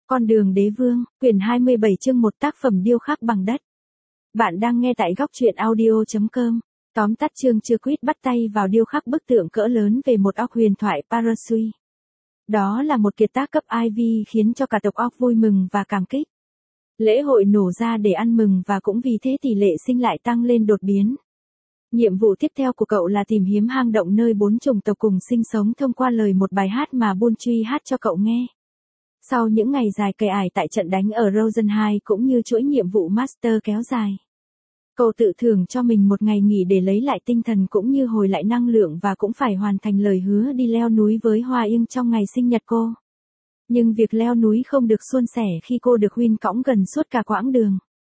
Con đường đế vương, quyển 27 chương 1 tác phẩm điêu khắc bằng đất. Bạn đang nghe tại góc truyện audio.com. Tóm tắt chương chưa quýt bắt tay vào điêu khắc bức tượng cỡ lớn về một óc huyền thoại Parasui. Đó là một kiệt tác cấp Ivy khiến cho cả tộc óc vui mừng và cảm kích. Lễ hội nổ ra để ăn mừng và cũng vì thế tỷ lệ sinh lại tăng lên đột biến. Nhiệm vụ tiếp theo của cậu là tìm kiếm hang động nơi 4 chủng tộc cùng sinh sống thông qua lời một bài hát mà Bunchi hát cho cậu nghe. Sau những ngày dài cày ải tại trận đánh ở Rosenheim cũng như chuỗi nhiệm vụ Master kéo dài, cậu tự thưởng cho mình một ngày nghỉ để lấy lại tinh thần cũng như hồi lại năng lượng và cũng phải hoàn thành lời hứa đi leo núi với Hoa Yên trong ngày sinh nhật cô. Nhưng việc leo núi không được suôn sẻ khi cô được Huynh cõng gần suốt cả quãng đường.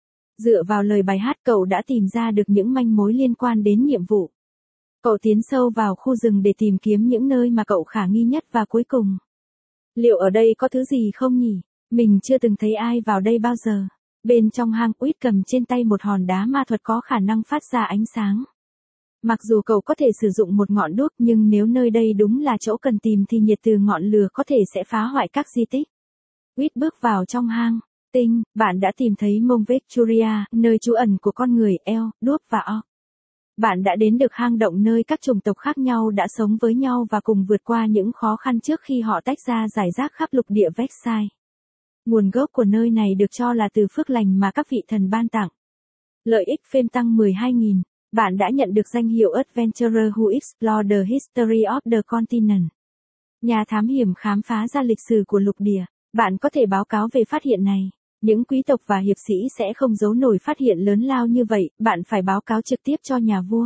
Dựa vào lời bài hát cậu đã tìm ra được những manh mối liên quan đến nhiệm vụ. Cậu tiến sâu vào khu rừng để tìm kiếm những nơi mà cậu khả nghi nhất và cuối cùng. Liệu ở đây có thứ gì không nhỉ? Mình chưa từng thấy ai vào đây bao giờ. Bên trong hang Quýt cầm trên tay một hòn đá ma thuật có khả năng phát ra ánh sáng. Mặc dù cậu có thể sử dụng một ngọn đuốc nhưng nếu nơi đây đúng là chỗ cần tìm thì nhiệt từ ngọn lửa có thể sẽ phá hoại các di tích. Quýt bước vào trong hang. Tinh, bạn đã tìm thấy Mông Victoria, nơi trú ẩn của con người, eo, đuốc và o. Bạn đã đến được hang động nơi các chủng tộc khác nhau đã sống với nhau và cùng vượt qua những khó khăn trước khi họ tách ra rải rác khắp lục địa Vexai. Nguồn gốc của nơi này được cho là từ phước lành mà các vị thần ban tặng. Lợi ích phêm tăng 12.000. Bạn đã nhận được danh hiệu Adventurer who explored the history of the continent. Nhà thám hiểm khám phá ra lịch sử của lục địa. Bạn có thể báo cáo về phát hiện này. Những quý tộc và hiệp sĩ sẽ không giấu nổi phát hiện lớn lao như vậy, bạn phải báo cáo trực tiếp cho nhà vua.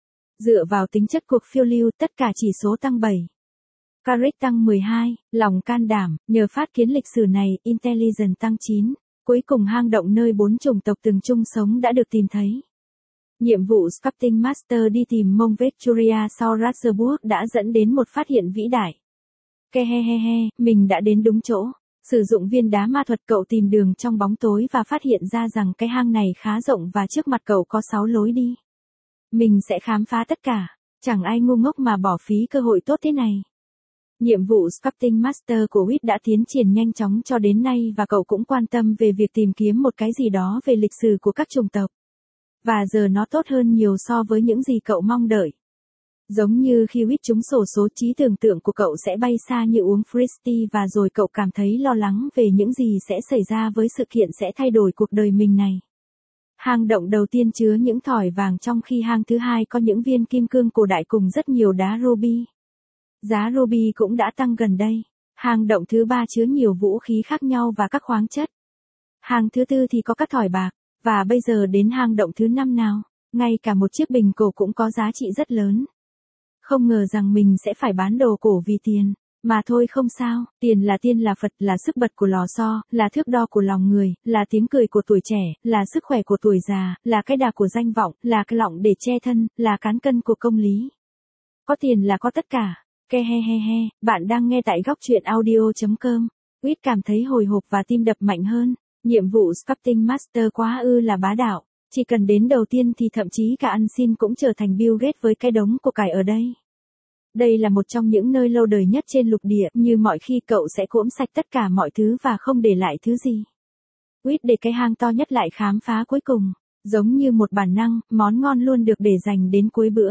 Dựa vào tính chất cuộc phiêu lưu, tất cả chỉ số tăng 7. Courage tăng 12, lòng can đảm, nhờ phát kiến lịch sử này, Intelligence tăng 9. Cuối cùng hang động nơi 4 chủng tộc từng chung sống đã được tìm thấy. Nhiệm vụ Sculpting Master đi tìm Mông Victoria sau Ratzeburg đã dẫn đến một phát hiện vĩ đại. Kehehehe, mình đã đến đúng chỗ. Sử dụng viên đá ma thuật cậu tìm đường trong bóng tối và phát hiện ra rằng cái hang này khá rộng và trước mặt cậu có 6 lối đi. Mình sẽ khám phá tất cả, chẳng ai ngu ngốc mà bỏ phí cơ hội tốt thế này. Nhiệm vụ Sculpting Master của Quýt đã tiến triển nhanh chóng cho đến nay và cậu cũng quan tâm về việc tìm kiếm một cái gì đó về lịch sử của các chủng tộc. Và giờ nó tốt hơn nhiều so với những gì cậu mong đợi. Giống như khi Quýt trúng xổ số, trí tưởng tượng của cậu sẽ bay xa như uống Fristy và rồi cậu cảm thấy lo lắng về những gì sẽ xảy ra với sự kiện sẽ thay đổi cuộc đời mình này. Hang động đầu tiên chứa những thỏi vàng trong khi hang thứ hai có những viên kim cương cổ đại cùng rất nhiều đá ruby. Giá ruby cũng đã tăng gần đây. Hang động thứ ba chứa nhiều vũ khí khác nhau và các khoáng chất. Hang thứ tư thì có các thỏi bạc. Và bây giờ đến hang động thứ 5 nào. Ngay cả một chiếc bình cổ cũng có giá trị rất lớn. Không ngờ rằng mình sẽ phải bán đồ cổ vì tiền. Mà thôi không sao, tiền là Phật, là sức bật của lò xo, là thước đo của lòng người, là tiếng cười của tuổi trẻ, là sức khỏe của tuổi già, là cái đà của danh vọng, là cái lọng để che thân, là cán cân của công lý. Có tiền là có tất cả. Kehehehe, bạn đang nghe tại góc truyện audio.com. Quýt cảm thấy hồi hộp và tim đập mạnh hơn. Nhiệm vụ Sculpting Master quá là bá đạo. Chỉ cần đến đầu tiên thì thậm chí cả ăn xin cũng trở thành Bill Gates với cái đống của cải ở đây. Đây là một trong những nơi lâu đời nhất trên lục địa, như mọi khi cậu sẽ cỗm sạch tất cả mọi thứ và không để lại thứ gì. Quýt để cái hang to nhất lại khám phá cuối cùng. Giống như một bản năng, món ngon luôn được để dành đến cuối bữa.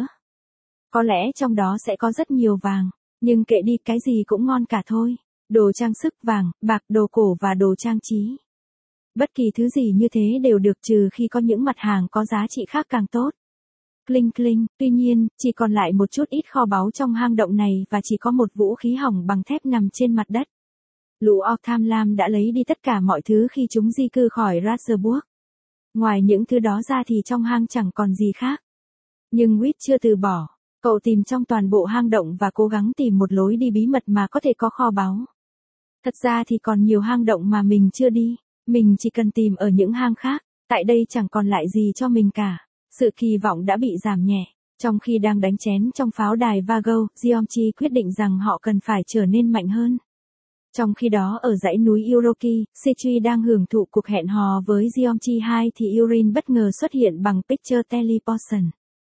Có lẽ trong đó sẽ có rất nhiều vàng, nhưng kệ đi, cái gì cũng ngon cả thôi. Đồ trang sức, vàng, bạc, đồ cổ và đồ trang trí. Bất kỳ thứ gì như thế đều được, trừ khi có những mặt hàng có giá trị khác càng tốt. Kling kling, tuy nhiên, chỉ còn lại một chút ít kho báu trong hang động này và chỉ có một vũ khí hỏng bằng thép nằm trên mặt đất. Lũ orc tham lam đã lấy đi tất cả mọi thứ khi chúng di cư khỏi Ratzeburg. Ngoài những thứ đó ra thì trong hang chẳng còn gì khác. Nhưng Quýt chưa từ bỏ. Cậu tìm trong toàn bộ hang động và cố gắng tìm một lối đi bí mật mà có thể có kho báu. Thật ra thì còn nhiều hang động mà mình chưa đi. Mình chỉ cần tìm ở những hang khác. Tại đây chẳng còn lại gì cho mình cả. Sự kỳ vọng đã bị giảm nhẹ. Trong khi đang đánh chén trong pháo đài Vago, Giomchi quyết định rằng họ cần phải trở nên mạnh hơn. Trong khi đó ở dãy núi Uroki, Sechui đang hưởng thụ cuộc hẹn hò với Giomchi 2 thì Urin bất ngờ xuất hiện bằng Picture Teleportation.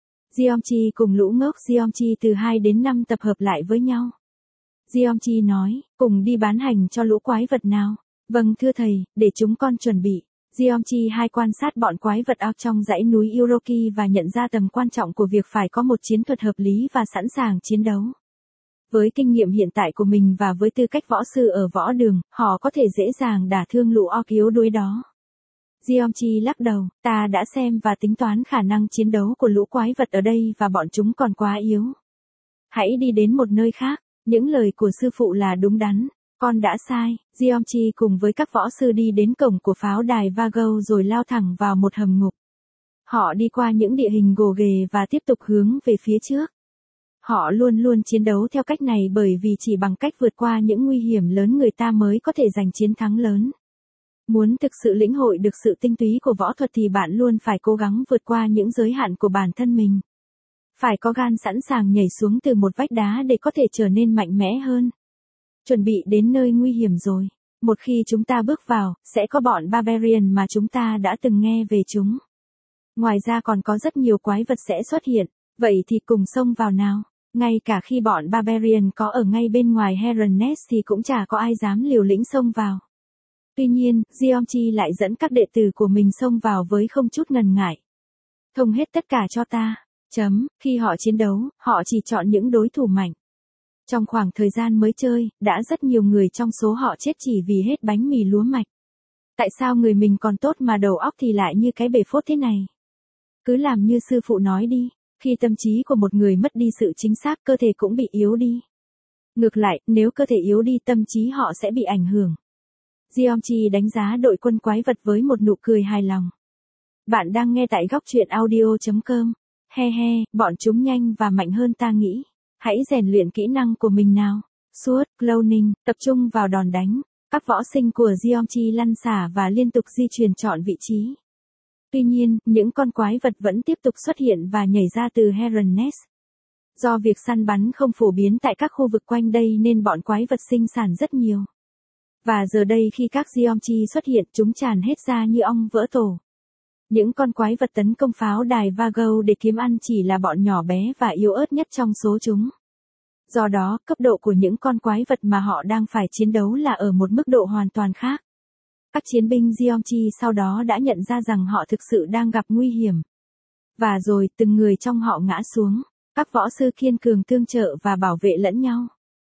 Giomchi cùng lũ ngốc Giomchi từ 2 đến 5 tập hợp lại với nhau. Giomchi nói, cùng đi bán hành cho lũ quái vật nào. Vâng thưa thầy, để chúng con chuẩn bị. Geomchi 2 quan sát bọn quái vật ao trong dãy núi Uroki và nhận ra tầm quan trọng của việc phải có một chiến thuật hợp lý và sẵn sàng chiến đấu. Với kinh nghiệm hiện tại của mình và với tư cách võ sư ở võ đường, họ có thể dễ dàng đả thương lũ orc yếu đuối đó. Geomchi lắc đầu, ta đã xem và tính toán khả năng chiến đấu của lũ quái vật ở đây và bọn chúng còn quá yếu. Hãy đi đến một nơi khác, những lời của sư phụ là đúng đắn. Con đã sai, Geomchi cùng với các võ sư đi đến cổng của pháo đài Vago rồi lao thẳng vào một hầm ngục. Họ đi qua những địa hình gồ ghề và tiếp tục hướng về phía trước. Họ luôn luôn chiến đấu theo cách này bởi vì chỉ bằng cách vượt qua những nguy hiểm lớn người ta mới có thể giành chiến thắng lớn. Muốn thực sự lĩnh hội được sự tinh túy của võ thuật thì bạn luôn phải cố gắng vượt qua những giới hạn của bản thân mình. Phải có gan sẵn sàng nhảy xuống từ một vách đá để có thể trở nên mạnh mẽ hơn. Chuẩn bị đến nơi nguy hiểm rồi. Một khi chúng ta bước vào, sẽ có bọn Barbarian mà chúng ta đã từng nghe về chúng. Ngoài ra còn có rất nhiều quái vật sẽ xuất hiện, vậy thì cùng xông vào nào. Ngay cả khi bọn Barbarian có ở ngay bên ngoài Heron Nest thì cũng chả có ai dám liều lĩnh xông vào. Tuy nhiên, Geomchi lại dẫn các đệ tử của mình xông vào với không chút ngần ngại. Thông hết tất cả cho ta. Khi họ chiến đấu, họ chỉ chọn những đối thủ mạnh. Trong khoảng thời gian mới chơi, đã rất nhiều người trong số họ chết chỉ vì hết bánh mì lúa mạch. Tại sao người mình còn tốt mà đầu óc thì lại như cái bể phốt thế này? Cứ làm như sư phụ nói đi, khi tâm trí của một người mất đi sự chính xác cơ thể cũng bị yếu đi. Ngược lại, nếu cơ thể yếu đi tâm trí họ sẽ bị ảnh hưởng. Geomchi đánh giá đội quân quái vật với một nụ cười hài lòng. Bạn đang nghe tại góc truyện audio.com. He he, bọn chúng nhanh và mạnh hơn ta nghĩ. Hãy rèn luyện kỹ năng của mình nào. Sword, cloning, tập trung vào đòn đánh. Các võ sinh của Geomchi lăn xả và liên tục di chuyển chọn vị trí. Tuy nhiên, những con quái vật vẫn tiếp tục xuất hiện và nhảy ra từ Heron Nest. Do việc săn bắn không phổ biến tại các khu vực quanh đây nên bọn quái vật sinh sản rất nhiều. Và giờ đây khi các Geomchi xuất hiện chúng tràn hết ra như ong vỡ tổ. Những con quái vật tấn công pháo đài Vago để kiếm ăn chỉ là bọn nhỏ bé và yếu ớt nhất trong số chúng. Do đó, cấp độ của những con quái vật mà họ đang phải chiến đấu là ở một mức độ hoàn toàn khác. Các chiến binh Geomchi sau đó đã nhận ra rằng họ thực sự đang gặp nguy hiểm. Và rồi từng người trong họ ngã xuống. Các võ sư kiên cường tương trợ và bảo vệ lẫn nhau.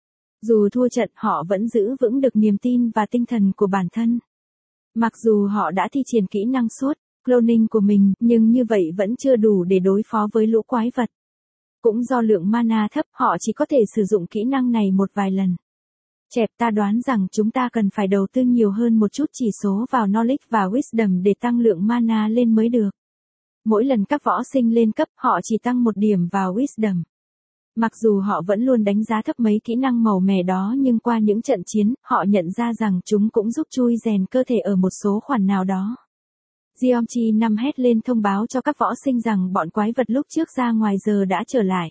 Dù thua trận họ vẫn giữ vững được niềm tin và tinh thần của bản thân. Mặc dù họ đã thi triển kỹ năng suốt, cloning của mình, nhưng như vậy vẫn chưa đủ để đối phó với lũ quái vật. Cũng do lượng mana thấp họ chỉ có thể sử dụng kỹ năng này một vài lần. Chẹp ta đoán rằng chúng ta cần phải đầu tư nhiều hơn một chút chỉ số vào knowledge và wisdom để tăng lượng mana lên mới được. Mỗi lần các võ sinh lên cấp họ chỉ tăng một điểm vào wisdom. Mặc dù họ vẫn luôn đánh giá thấp mấy kỹ năng màu mè đó nhưng qua những trận chiến, họ nhận ra rằng chúng cũng giúp chui rèn cơ thể ở một số khoản nào đó. Geomchi 5 hét lên thông báo cho các võ sinh rằng bọn quái vật lúc trước ra ngoài giờ đã trở lại.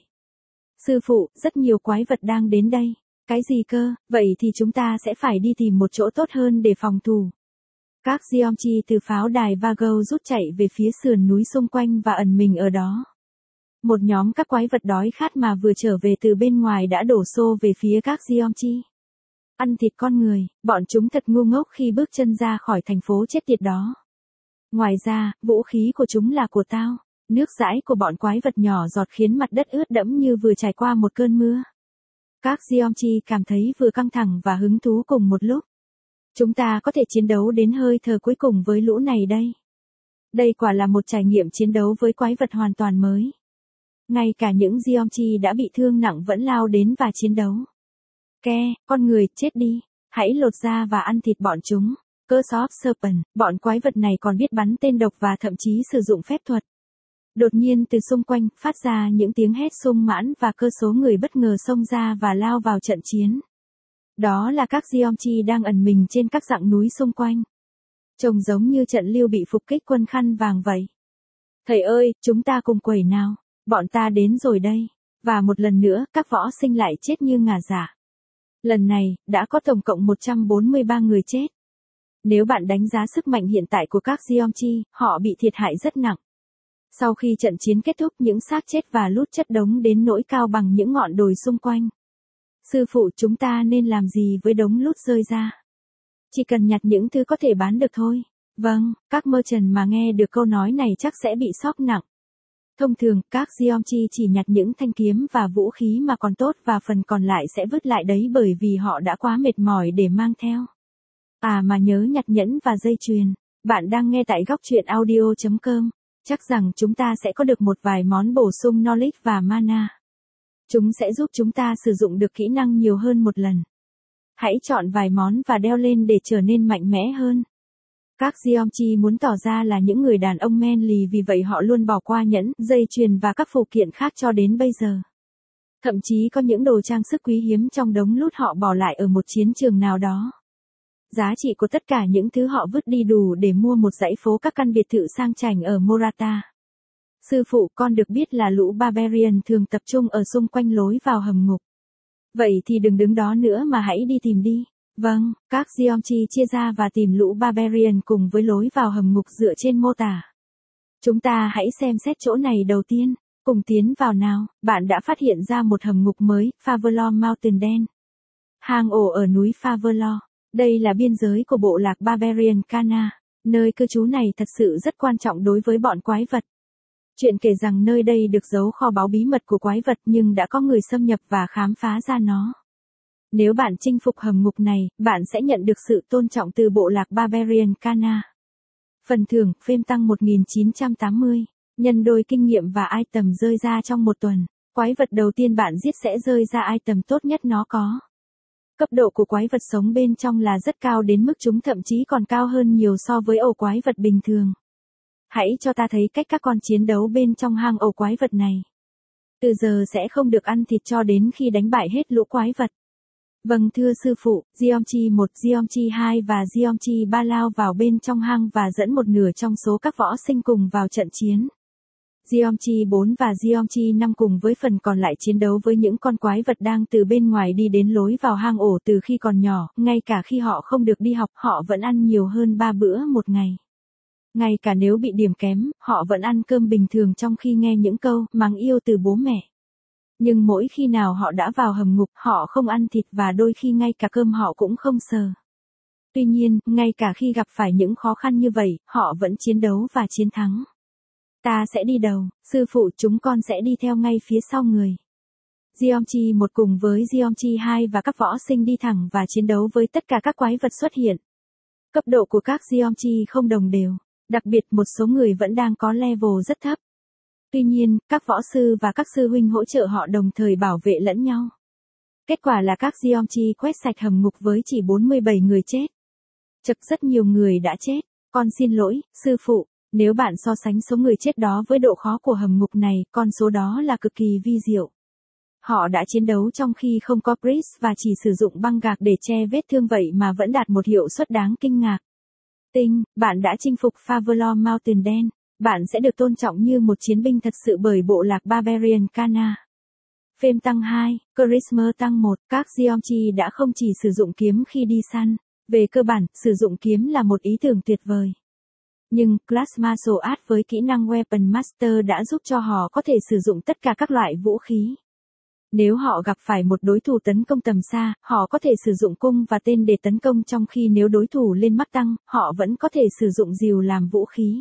Sư phụ, rất nhiều quái vật đang đến đây. Cái gì cơ, vậy thì chúng ta sẽ phải đi tìm một chỗ tốt hơn để phòng thủ. Các Geomchi từ pháo đài Vago rút chạy về phía sườn núi xung quanh và ẩn mình ở đó. Một nhóm các quái vật đói khát mà vừa trở về từ bên ngoài đã đổ xô về phía các Geomchi. Ăn thịt con người, bọn chúng thật ngu ngốc khi bước chân ra khỏi thành phố chết tiệt đó. Ngoài ra, vũ khí của chúng là của tao. Nước dãi của bọn quái vật nhỏ giọt khiến mặt đất ướt đẫm như vừa trải qua một cơn mưa. Các Geomchi cảm thấy vừa căng thẳng và hứng thú cùng một lúc. Chúng ta có thể chiến đấu đến hơi thở cuối cùng với lũ này đây. Đây quả là một trải nghiệm chiến đấu với quái vật hoàn toàn mới. Ngay cả những Geomchi đã bị thương nặng vẫn lao đến và chiến đấu. Con người, chết đi. Hãy lột da và ăn thịt bọn chúng. Curse of Serpent, bọn quái vật này còn biết bắn tên độc và thậm chí sử dụng phép thuật. Đột nhiên từ xung quanh, phát ra những tiếng hét sung mãn và cơ số người bất ngờ xông ra và lao vào trận chiến. Đó là các Geomchi đang ẩn mình trên các dặng núi xung quanh. Trông giống như trận lưu bị phục kích quân khăn vàng vậy. Thầy ơi, chúng ta cùng quẩy nào. Bọn ta đến rồi đây. Và một lần nữa, các võ sinh lại chết như ngả dạ. Lần này, đã có tổng cộng 143 người chết. Nếu bạn đánh giá sức mạnh hiện tại của các Geomchi, họ bị thiệt hại rất nặng. Sau khi trận chiến kết thúc những xác chết và lút chất đống đến nỗi cao bằng những ngọn đồi xung quanh. Sư phụ chúng ta nên làm gì với đống lút rơi ra? Chỉ cần nhặt những thứ có thể bán được thôi. Vâng, các merchant mà nghe được câu nói này chắc sẽ bị sốc nặng. Thông thường, các Geomchi chỉ nhặt những thanh kiếm và vũ khí mà còn tốt và phần còn lại sẽ vứt lại đấy bởi vì họ đã quá mệt mỏi để mang theo. À mà nhớ nhặt nhẫn và dây chuyền. Bạn đang nghe tại góc truyện audio.com. Chắc rằng chúng ta sẽ có được một vài món bổ sung knowledge và mana. Chúng sẽ giúp chúng ta sử dụng được kỹ năng nhiều hơn một lần. Hãy chọn vài món và đeo lên để trở nên mạnh mẽ hơn. Các Geomchi muốn tỏ ra là những người đàn ông manly vì vậy họ luôn bỏ qua nhẫn, dây chuyền và các phụ kiện khác cho đến bây giờ. Thậm chí có những đồ trang sức quý hiếm trong đống loot họ bỏ lại ở một chiến trường nào đó. Giá trị của tất cả những thứ họ vứt đi đủ để mua một dãy phố các căn biệt thự sang chảnh ở Morata. Sư phụ, con được biết là lũ Barbarian thường tập trung ở xung quanh lối vào hầm ngục. Vậy thì đừng đứng đó nữa mà hãy đi tìm đi. Vâng, các Geomchi chia ra và tìm lũ Barbarian cùng với lối vào hầm ngục dựa trên mô tả. Chúng ta hãy xem xét chỗ này đầu tiên. Cùng tiến vào nào, bạn đã phát hiện ra một hầm ngục mới, Faverlaw Mountain Den. Hang ổ ở núi Faverlaw. Đây là biên giới của bộ lạc Barbarian Kana. Nơi cư trú này thật sự rất quan trọng đối với bọn quái vật. Chuyện kể rằng nơi đây được giấu kho báu bí mật của quái vật nhưng đã có người xâm nhập và khám phá ra nó. Nếu bạn chinh phục hầm ngục này, bạn sẽ nhận được sự tôn trọng từ bộ lạc Barbarian Kana. Phần thưởng, phêm tăng 1980, nhân đôi kinh nghiệm và item rơi ra trong một tuần. Quái vật đầu tiên bạn giết sẽ rơi ra item tốt nhất nó có. Cấp độ của quái vật sống bên trong là rất cao đến mức chúng thậm chí còn cao hơn nhiều so với ổ quái vật bình thường. Hãy cho ta thấy cách các con chiến đấu bên trong hang ổ quái vật này. Từ giờ sẽ không được ăn thịt cho đến khi đánh bại hết lũ quái vật. Vâng thưa sư phụ, Geomchi 1, Geomchi 2 và Geomchi 3 lao vào bên trong hang và dẫn một nửa trong số các võ sinh cùng vào trận chiến. Geomchi 4 và Geomchi 5 cùng với phần còn lại chiến đấu với những con quái vật đang từ bên ngoài đi đến lối vào hang ổ từ khi còn nhỏ, ngay cả khi họ không được đi học, họ vẫn ăn nhiều hơn 3 bữa một ngày. Ngay cả nếu bị điểm kém, họ vẫn ăn cơm bình thường trong khi nghe những câu mắng yêu từ bố mẹ. Nhưng mỗi khi nào họ đã vào hầm ngục, họ không ăn thịt và đôi khi ngay cả cơm họ cũng không sờ. Tuy nhiên, ngay cả khi gặp phải những khó khăn như vậy, họ vẫn chiến đấu và chiến thắng. Ta sẽ đi đầu, sư phụ chúng con sẽ đi theo ngay phía sau người. Geomchi 1 cùng với Geomchi 2 và các võ sinh đi thẳng và chiến đấu với tất cả các quái vật xuất hiện. Cấp độ của các Geomchi không đồng đều, đặc biệt một số người vẫn đang có level rất thấp. Tuy nhiên, các võ sư và các sư huynh hỗ trợ họ đồng thời bảo vệ lẫn nhau. Kết quả là các Geomchi quét sạch hầm ngục với chỉ 47 người chết. Chật rất nhiều người đã chết. Con xin lỗi, sư phụ, nếu bạn so sánh số người chết đó với độ khó của hầm ngục này, con số đó là cực kỳ vi diệu. Họ đã chiến đấu trong khi không có Breeze và chỉ sử dụng băng gạc để che vết thương vậy mà vẫn đạt một hiệu suất đáng kinh ngạc. Tinh, bạn đã chinh phục Faverlaw Mountain Den. Bạn sẽ được tôn trọng như một chiến binh thật sự bởi bộ lạc Barbarian Kana. Phêm tăng 2, Charisma tăng 1, các Geomchi đã không chỉ sử dụng kiếm khi đi săn. Về cơ bản, sử dụng kiếm là một ý tưởng tuyệt vời. Nhưng, Class Martial Art với kỹ năng Weapon Master đã giúp cho họ có thể sử dụng tất cả các loại vũ khí. Nếu họ gặp phải một đối thủ tấn công tầm xa, họ có thể sử dụng cung và tên để tấn công trong khi nếu đối thủ lên mắc tăng, họ vẫn có thể sử dụng rìu làm vũ khí.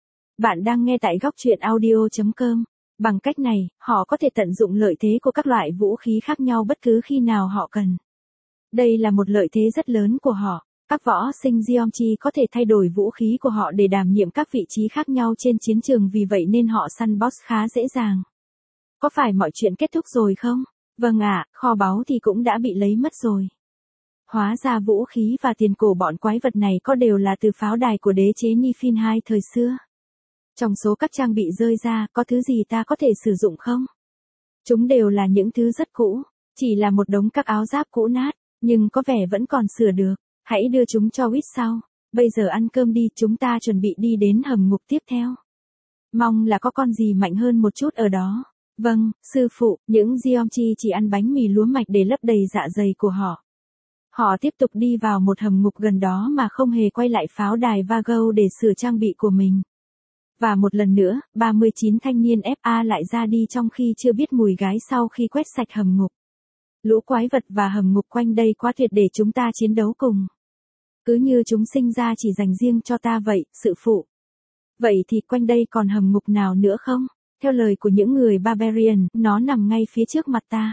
Bạn đang nghe tại góc truyện audio.com. Bằng cách này, họ có thể tận dụng lợi thế của các loại vũ khí khác nhau bất cứ khi nào họ cần. Đây là một lợi thế rất lớn của họ. Các võ sinh Geomchi có thể thay đổi vũ khí của họ để đảm nhiệm các vị trí khác nhau trên chiến trường vì vậy nên họ săn boss khá dễ dàng. Có phải mọi chuyện kết thúc rồi không? Vâng ạ, kho báu thì cũng đã bị lấy mất rồi. Hóa ra vũ khí và tiền cổ bọn quái vật này có đều là từ pháo đài của đế chế Nifin II thời xưa. Trong số các trang bị rơi ra, có thứ gì ta có thể sử dụng không? Chúng đều là những thứ rất cũ, chỉ là một đống các áo giáp cũ nát, nhưng có vẻ vẫn còn sửa được. Hãy đưa chúng cho Wit sau. Bây giờ ăn cơm đi, chúng ta chuẩn bị đi đến hầm ngục tiếp theo. Mong là có con gì mạnh hơn một chút ở đó. Vâng, sư phụ, những Geomchi chỉ ăn bánh mì lúa mạch để lấp đầy dạ dày của họ. Họ tiếp tục đi vào một hầm ngục gần đó mà không hề quay lại pháo đài Vago để sửa trang bị của mình. Và một lần nữa, 39 thanh niên FA lại ra đi trong khi chưa biết mùi gái sau khi quét sạch hầm ngục. Lũ quái vật và hầm ngục quanh đây quá tuyệt để chúng ta chiến đấu cùng. Cứ như chúng sinh ra chỉ dành riêng cho ta vậy, sự phụ. Vậy thì quanh đây còn hầm ngục nào nữa không? Theo lời của những người Barbarian, nó nằm ngay phía trước mặt ta.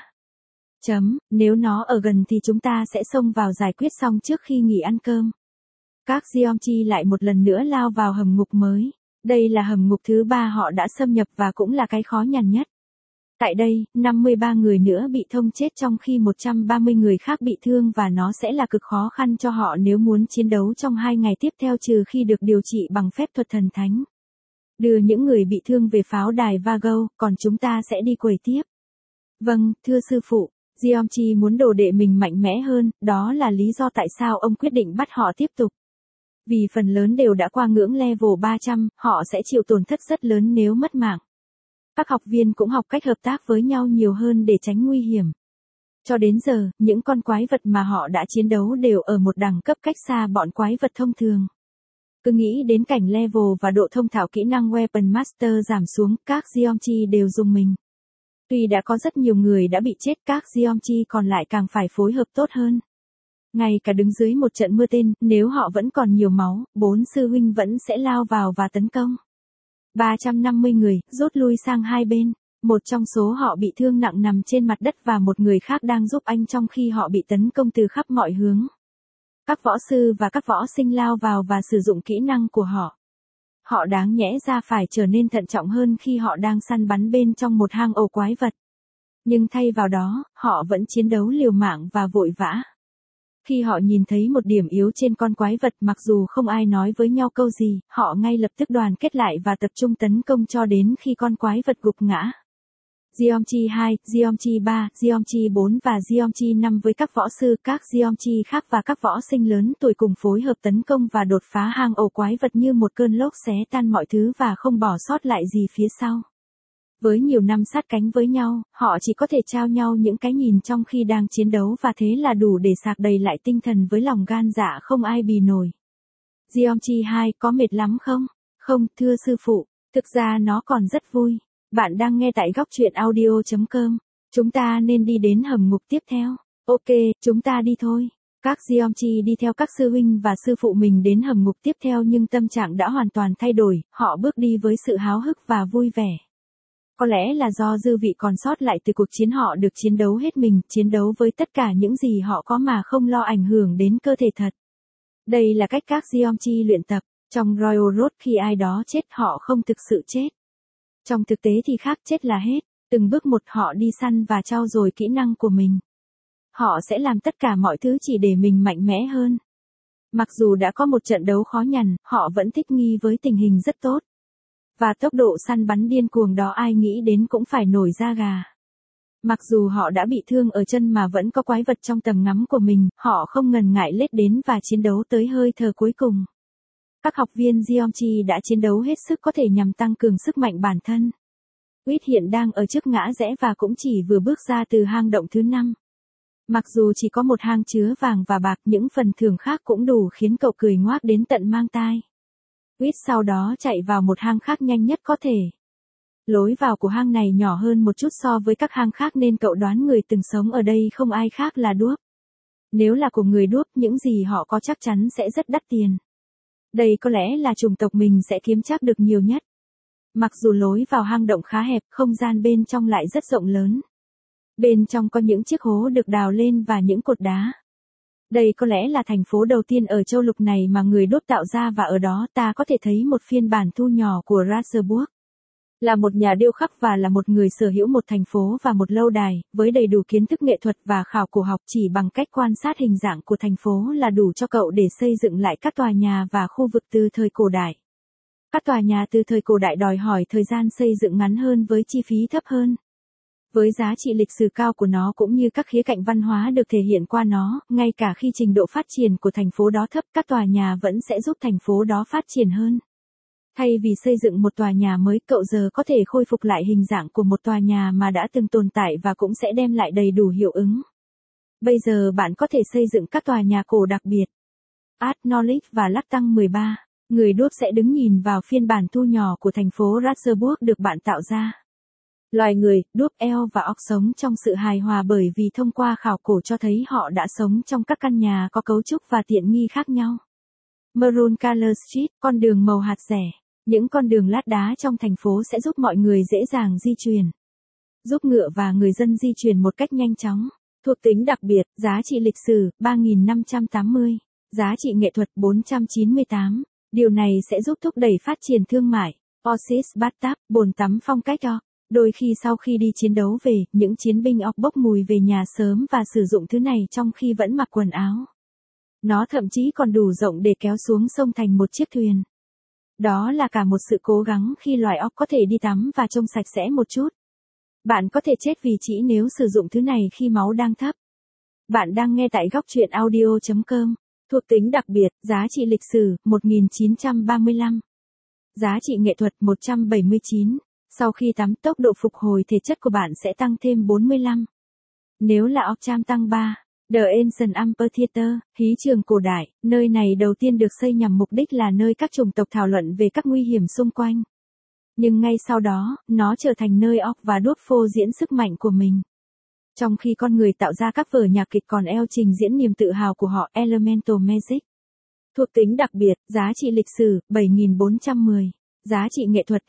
Nếu nó ở gần thì chúng ta sẽ xông vào giải quyết xong trước khi nghỉ ăn cơm. Các Geomchi lại một lần nữa lao vào hầm ngục mới. Đây là hầm ngục thứ 3 họ đã xâm nhập và cũng là cái khó nhằn nhất. Tại đây, 53 người nữa bị thông chết trong khi 130 người khác bị thương và nó sẽ là cực khó khăn cho họ nếu muốn chiến đấu trong 2 ngày tiếp theo trừ khi được điều trị bằng phép thuật thần thánh. Đưa những người bị thương về pháo đài Vago, còn chúng ta sẽ đi quầy tiếp. Vâng, thưa sư phụ, Geomchi muốn đồ đệ mình mạnh mẽ hơn, đó là lý do tại sao ông quyết định bắt họ tiếp tục. Vì phần lớn đều đã qua ngưỡng level 300, họ sẽ chịu tổn thất rất lớn nếu mất mạng. Các học viên cũng học cách hợp tác với nhau nhiều hơn để tránh nguy hiểm. Cho đến giờ, những con quái vật mà họ đã chiến đấu đều ở một đẳng cấp cách xa bọn quái vật thông thường. Cứ nghĩ đến cảnh level và độ thông thạo kỹ năng Weapon Master giảm xuống, các Geomchi đều dùng mình. Tuy đã có rất nhiều người đã bị chết, các Geomchi còn lại càng phải phối hợp tốt hơn. Ngay cả đứng dưới một trận mưa tên, nếu họ vẫn còn nhiều máu, 4 sư huynh vẫn sẽ lao vào và tấn công. 350 người, rút lui sang hai bên. Một trong số họ bị thương nặng nằm trên mặt đất và một người khác đang giúp anh trong khi họ bị tấn công từ khắp mọi hướng. Các võ sư và các võ sinh lao vào và sử dụng kỹ năng của họ. Họ đáng nhẽ ra phải trở nên thận trọng hơn khi họ đang săn bắn bên trong một hang ổ quái vật. Nhưng thay vào đó, họ vẫn chiến đấu liều mạng và vội vã. Khi họ nhìn thấy một điểm yếu trên con quái vật mặc dù không ai nói với nhau câu gì, họ ngay lập tức đoàn kết lại và tập trung tấn công cho đến khi con quái vật gục ngã. Geomchi 2, Geomchi 3, Geomchi 4 và Geomchi 5 với các võ sư, các Geomchi khác và các võ sinh lớn tuổi cùng phối hợp tấn công và đột phá hang ổ quái vật như một cơn lốc xé tan mọi thứ và không bỏ sót lại gì phía sau. Với nhiều năm sát cánh với nhau, họ chỉ có thể trao nhau những cái nhìn trong khi đang chiến đấu và thế là đủ để sạc đầy lại tinh thần với lòng gan dạ không ai bì nổi. Geomchi 2 có mệt lắm không? Không, thưa sư phụ, thực ra nó còn rất vui. Bạn đang nghe tại góc truyện audio.com. Chúng ta nên đi đến hầm ngục tiếp theo. Ok, chúng ta đi thôi. Các Geomchi đi theo các sư huynh và sư phụ mình đến hầm ngục tiếp theo nhưng tâm trạng đã hoàn toàn thay đổi, họ bước đi với sự háo hức và vui vẻ. Có lẽ là do dư vị còn sót lại từ cuộc chiến họ được chiến đấu hết mình, chiến đấu với tất cả những gì họ có mà không lo ảnh hưởng đến cơ thể thật. Đây là cách các Geomchi luyện tập. Trong Royal Road khi ai đó chết họ không thực sự chết. Trong thực tế thì khác, chết là hết. Từng bước một họ đi săn và trau dồi kỹ năng của mình. Họ sẽ làm tất cả mọi thứ chỉ để mình mạnh mẽ hơn. Mặc dù đã có một trận đấu khó nhằn, họ vẫn thích nghi với tình hình rất tốt. Và tốc độ săn bắn điên cuồng đó ai nghĩ đến cũng phải nổi da gà. Mặc dù họ đã bị thương ở chân mà vẫn có quái vật trong tầm ngắm của mình, họ không ngần ngại lết đến và chiến đấu tới hơi thở cuối cùng. Các học viên Geomchi đã chiến đấu hết sức có thể nhằm tăng cường sức mạnh bản thân. Quýt hiện đang ở trước ngã rẽ và cũng chỉ vừa bước ra từ hang động thứ 5. Mặc dù chỉ có một hang chứa vàng và bạc, những phần thưởng khác cũng đủ khiến cậu cười ngoác đến tận mang tai. Quýt sau đó chạy vào một hang khác nhanh nhất có thể. Lối vào của hang này nhỏ hơn một chút so với các hang khác nên cậu đoán người từng sống ở đây không ai khác là đuốc. Nếu là của người đuốc, những gì họ có chắc chắn sẽ rất đắt tiền. Đây có lẽ là chủng tộc mình sẽ kiếm chắc được nhiều nhất. Mặc dù lối vào hang động khá hẹp, không gian bên trong lại rất rộng lớn. Bên trong có những chiếc hố được đào lên và những cột đá. Đây có lẽ là thành phố đầu tiên ở châu lục này mà người đốt tạo ra và ở đó ta có thể thấy một phiên bản thu nhỏ của Ratzeburg. Là một nhà điêu khắc và là một người sở hữu một thành phố và một lâu đài, với đầy đủ kiến thức nghệ thuật và khảo cổ học chỉ bằng cách quan sát hình dạng của thành phố là đủ cho cậu để xây dựng lại các tòa nhà và khu vực từ thời cổ đại. Các tòa nhà từ thời cổ đại đòi hỏi thời gian xây dựng ngắn hơn với chi phí thấp hơn. Với giá trị lịch sử cao của nó cũng như các khía cạnh văn hóa được thể hiện qua nó, ngay cả khi trình độ phát triển của thành phố đó thấp, các tòa nhà vẫn sẽ giúp thành phố đó phát triển hơn. Thay vì xây dựng một tòa nhà mới, cậu giờ có thể khôi phục lại hình dạng của một tòa nhà mà đã từng tồn tại và cũng sẽ đem lại đầy đủ hiệu ứng. Bây giờ bạn có thể xây dựng các tòa nhà cổ đặc biệt. Art Knowledge và Lắc Tăng 13. Người đuốc sẽ đứng nhìn vào phiên bản thu nhỏ của thành phố Ratzeburg được bạn tạo ra. Loài người, đuốc, eo và ốc sống trong sự hài hòa bởi vì thông qua khảo cổ cho thấy họ đã sống trong các căn nhà có cấu trúc và tiện nghi khác nhau. Maroon Color Street, con đường màu hạt rẻ. Những con đường lát đá trong thành phố sẽ giúp mọi người dễ dàng di chuyển. Giúp ngựa và người dân di chuyển một cách nhanh chóng. Thuộc tính đặc biệt, giá trị lịch sử, 3.580. Giá trị nghệ thuật, 498. Điều này sẽ giúp thúc đẩy phát triển thương mại. Oasis Bathtub, bồn tắm phong cách O. Đôi khi sau khi đi chiến đấu về, những chiến binh ọc bốc mùi về nhà sớm và sử dụng thứ này trong khi vẫn mặc quần áo. Nó thậm chí còn đủ rộng để kéo xuống sông thành một chiếc thuyền. Đó là cả một sự cố gắng khi loài ọc có thể đi tắm và trông sạch sẽ một chút. Bạn có thể chết vì trĩ nếu sử dụng thứ này khi máu đang thấp. Bạn đang nghe tại góc truyện audio.com. Thuộc tính đặc biệt, giá trị lịch sử, 1935. Giá trị nghệ thuật, 179. Sau khi tắm, tốc độ phục hồi thể chất của bạn sẽ tăng thêm 45. Nếu là Oxfam tăng 3. The Ancient Amphitheater, hí trường cổ đại, nơi này đầu tiên được xây nhằm mục đích là nơi các chủng tộc thảo luận về các nguy hiểm xung quanh. Nhưng ngay sau đó, nó trở thành nơi ọc và đuốc phô diễn sức mạnh của mình. Trong khi con người tạo ra các vở nhạc kịch còn eo trình diễn niềm tự hào của họ, Elemental Magic. Thuộc tính đặc biệt, giá trị lịch sử, 7.410. Giá trị nghệ thuật,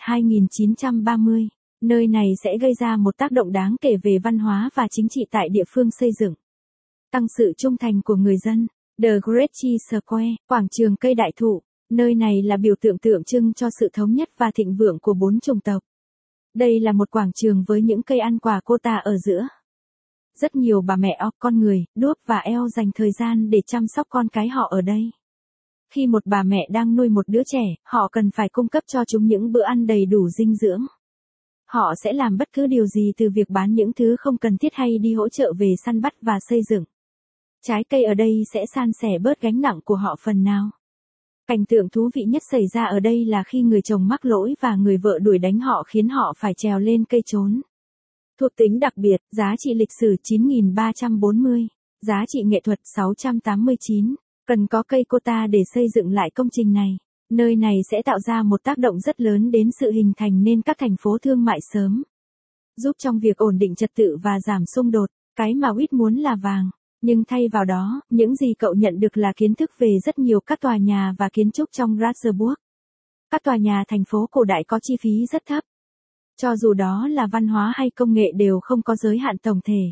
2.930. Nơi này sẽ gây ra một tác động đáng kể về văn hóa và chính trị tại địa phương xây dựng. Tăng sự trung thành của người dân. The Great Tree Square, quảng trường cây đại thụ. Nơi này là biểu tượng tượng trưng cho sự thống nhất và thịnh vượng của 4 chủng tộc. Đây là một quảng trường với những cây ăn quả Kota ở giữa. Rất nhiều bà mẹ ọc, con người, đuốc và eo dành thời gian để chăm sóc con cái họ ở đây. Khi một bà mẹ đang nuôi một đứa trẻ, họ cần phải cung cấp cho chúng những bữa ăn đầy đủ dinh dưỡng. Họ sẽ làm bất cứ điều gì từ việc bán những thứ không cần thiết hay đi hỗ trợ về săn bắt và xây dựng. Trái cây ở đây sẽ san sẻ bớt gánh nặng của họ phần nào. Cảnh tượng thú vị nhất xảy ra ở đây là khi người chồng mắc lỗi và người vợ đuổi đánh họ khiến họ phải trèo lên cây trốn. Thuộc tính đặc biệt, giá trị lịch sử 9.340. Giá trị nghệ thuật 689. Cần có cây Kota để xây dựng lại công trình này. Nơi này sẽ tạo ra một tác động rất lớn đến sự hình thành nên các thành phố thương mại sớm. Giúp trong việc ổn định trật tự và giảm xung đột. Cái mà Whit muốn là vàng. Nhưng thay vào đó, những gì cậu nhận được là kiến thức về rất nhiều các tòa nhà và kiến trúc trong Ratzeburg. Các tòa nhà thành phố cổ đại có chi phí rất thấp. Cho dù đó là văn hóa hay công nghệ đều không có giới hạn tổng thể.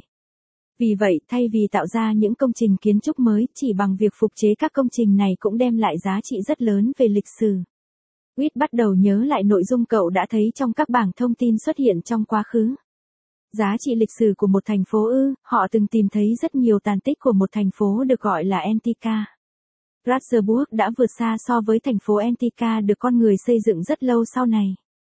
Vì vậy, thay vì tạo ra những công trình kiến trúc mới, chỉ bằng việc phục chế các công trình này cũng đem lại giá trị rất lớn về lịch sử. Whit bắt đầu nhớ lại nội dung cậu đã thấy trong các bảng thông tin xuất hiện trong quá khứ. Giá trị lịch sử của một thành phố họ từng tìm thấy rất nhiều tàn tích của một thành phố được gọi là Antica. Ratzeburg đã vượt xa so với thành phố Antica được con người xây dựng rất lâu sau này.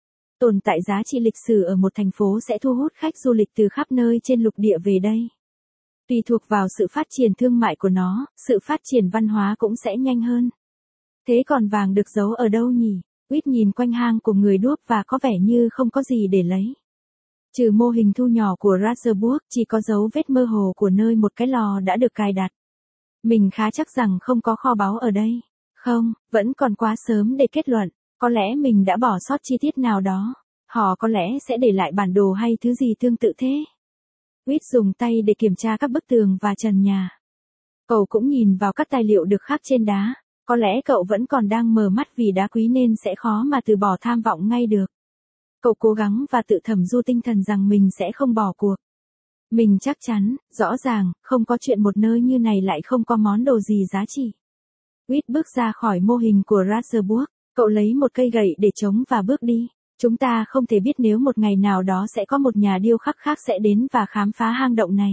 Tồn tại giá trị lịch sử ở một thành phố sẽ thu hút khách du lịch từ khắp nơi trên lục địa về đây. Tùy thuộc vào sự phát triển thương mại của nó, sự phát triển văn hóa cũng sẽ nhanh hơn. Thế còn vàng được giấu ở đâu nhỉ? Whit nhìn quanh hang của người đuốc và có vẻ như không có gì để lấy. Trừ mô hình thu nhỏ của Ratzeburg, chỉ có dấu vết mơ hồ của nơi một cái lò đã được cài đặt. Mình khá chắc rằng không có kho báu ở đây. Không, vẫn còn quá sớm để kết luận. Có lẽ mình đã bỏ sót chi tiết nào đó. Họ có lẽ sẽ để lại bản đồ hay thứ gì tương tự thế. Whit dùng tay để kiểm tra các bức tường và trần nhà. Cậu cũng nhìn vào các tài liệu được khắc trên đá. Có lẽ cậu vẫn còn đang mờ mắt vì đá quý nên sẽ khó mà từ bỏ tham vọng ngay được. Cậu cố gắng và tự thẩm du tinh thần rằng mình sẽ không bỏ cuộc. Mình chắc chắn, rõ ràng, không có chuyện một nơi như này lại không có món đồ gì giá trị. Whit bước ra khỏi mô hình của Ratzeburg. Cậu lấy một cây gậy để chống và bước đi. Chúng ta không thể biết nếu một ngày nào đó sẽ có một nhà điêu khắc khác sẽ đến và khám phá hang động này.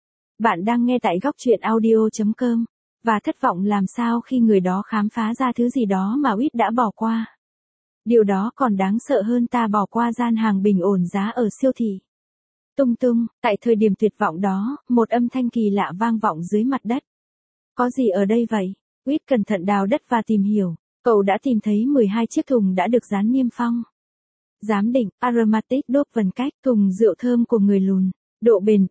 Bạn đang nghe tại góc truyện audio.com. Và thất vọng làm sao khi người đó khám phá ra thứ gì đó mà Whit đã bỏ qua. Điều đó còn đáng sợ hơn ta bỏ qua gian hàng bình ổn giá ở siêu thị. Tung tung, tại thời điểm tuyệt vọng đó, một âm thanh kỳ lạ vang vọng dưới mặt đất. Có gì ở đây vậy? Whit cẩn thận đào đất và tìm hiểu. Cậu đã tìm thấy 12 chiếc thùng đã được dán niêm phong. Giám định, aromatic đốt vần cách, thùng rượu thơm của người lùn. Độ bền,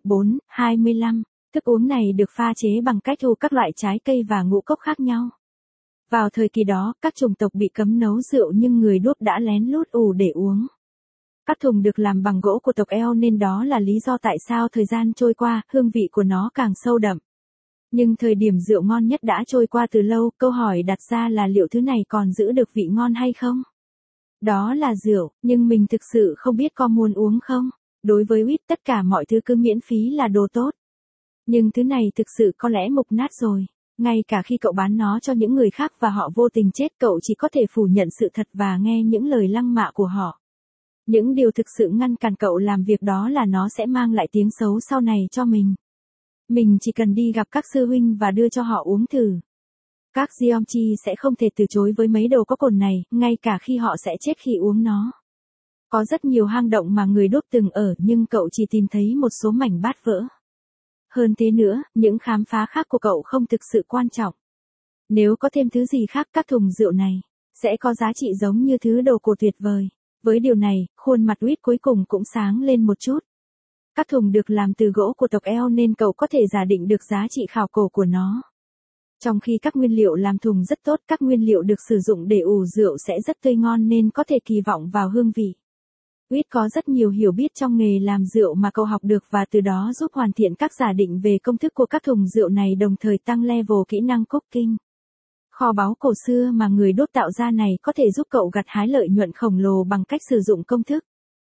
4,25. Thức uống này được pha chế bằng cách ủ các loại trái cây và ngũ cốc khác nhau. Vào thời kỳ đó, các chủng tộc bị cấm nấu rượu nhưng người đốt đã lén lút ủ để uống. Các thùng được làm bằng gỗ của tộc eo nên đó là lý do tại sao thời gian trôi qua, hương vị của nó càng sâu đậm. Nhưng thời điểm rượu ngon nhất đã trôi qua từ lâu, câu hỏi đặt ra là liệu thứ này còn giữ được vị ngon hay không? Đó là rượu, nhưng mình thực sự không biết có muốn uống không? Đối với Whit tất cả mọi thứ cứ miễn phí là đồ tốt. Nhưng thứ này thực sự có lẽ mục nát rồi. Ngay cả khi cậu bán nó cho những người khác và họ vô tình chết, cậu chỉ có thể phủ nhận sự thật và nghe những lời lăng mạ của họ. Những điều thực sự ngăn cản cậu làm việc đó là nó sẽ mang lại tiếng xấu sau này cho mình. Mình chỉ cần đi gặp các sư huynh và đưa cho họ uống thử. Các Jeonchi sẽ không thể từ chối với mấy đồ có cồn này, ngay cả khi họ sẽ chết khi uống nó. Có rất nhiều hang động mà người đốt từng ở nhưng cậu chỉ tìm thấy một số mảnh bát vỡ. Hơn thế nữa, những khám phá khác của cậu không thực sự quan trọng. Nếu có thêm thứ gì khác các thùng rượu này, sẽ có giá trị giống như thứ đồ cổ tuyệt vời. Với điều này, khuôn mặt Whit cuối cùng cũng sáng lên một chút. Các thùng được làm từ gỗ của tộc eo nên cậu có thể giả định được giá trị khảo cổ của nó. Trong khi các nguyên liệu làm thùng rất tốt, các nguyên liệu được sử dụng để ủ rượu sẽ rất tươi ngon nên có thể kỳ vọng vào hương vị. Whit có rất nhiều hiểu biết trong nghề làm rượu mà cậu học được và từ đó giúp hoàn thiện các giả định về công thức của các thùng rượu này đồng thời tăng level kỹ năng cooking. Kho báu cổ xưa mà người đốt tạo ra này có thể giúp cậu gặt hái lợi nhuận khổng lồ bằng cách sử dụng công thức.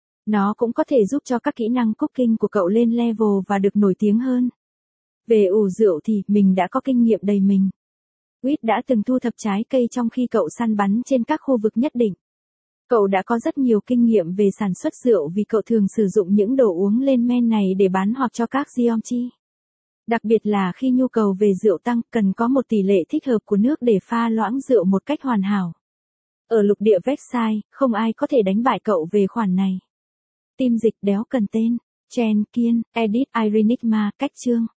Nó cũng có thể giúp cho các kỹ năng cooking của cậu lên level và được nổi tiếng hơn. Về ủ rượu thì mình đã có kinh nghiệm đầy mình. Whit đã từng thu thập trái cây trong khi cậu săn bắn trên các khu vực nhất định. Cậu đã có rất nhiều kinh nghiệm về sản xuất rượu vì cậu thường sử dụng những đồ uống lên men này để bán hoặc cho các Jeonchi. Đặc biệt là khi nhu cầu về rượu tăng, cần có một tỷ lệ thích hợp của nước để pha loãng rượu một cách hoàn hảo. Ở lục địa Versailles, không ai có thể đánh bại cậu về khoản này. Tim dịch đéo cần tên. Chen Kiên, Edit Irenigma, cách chương.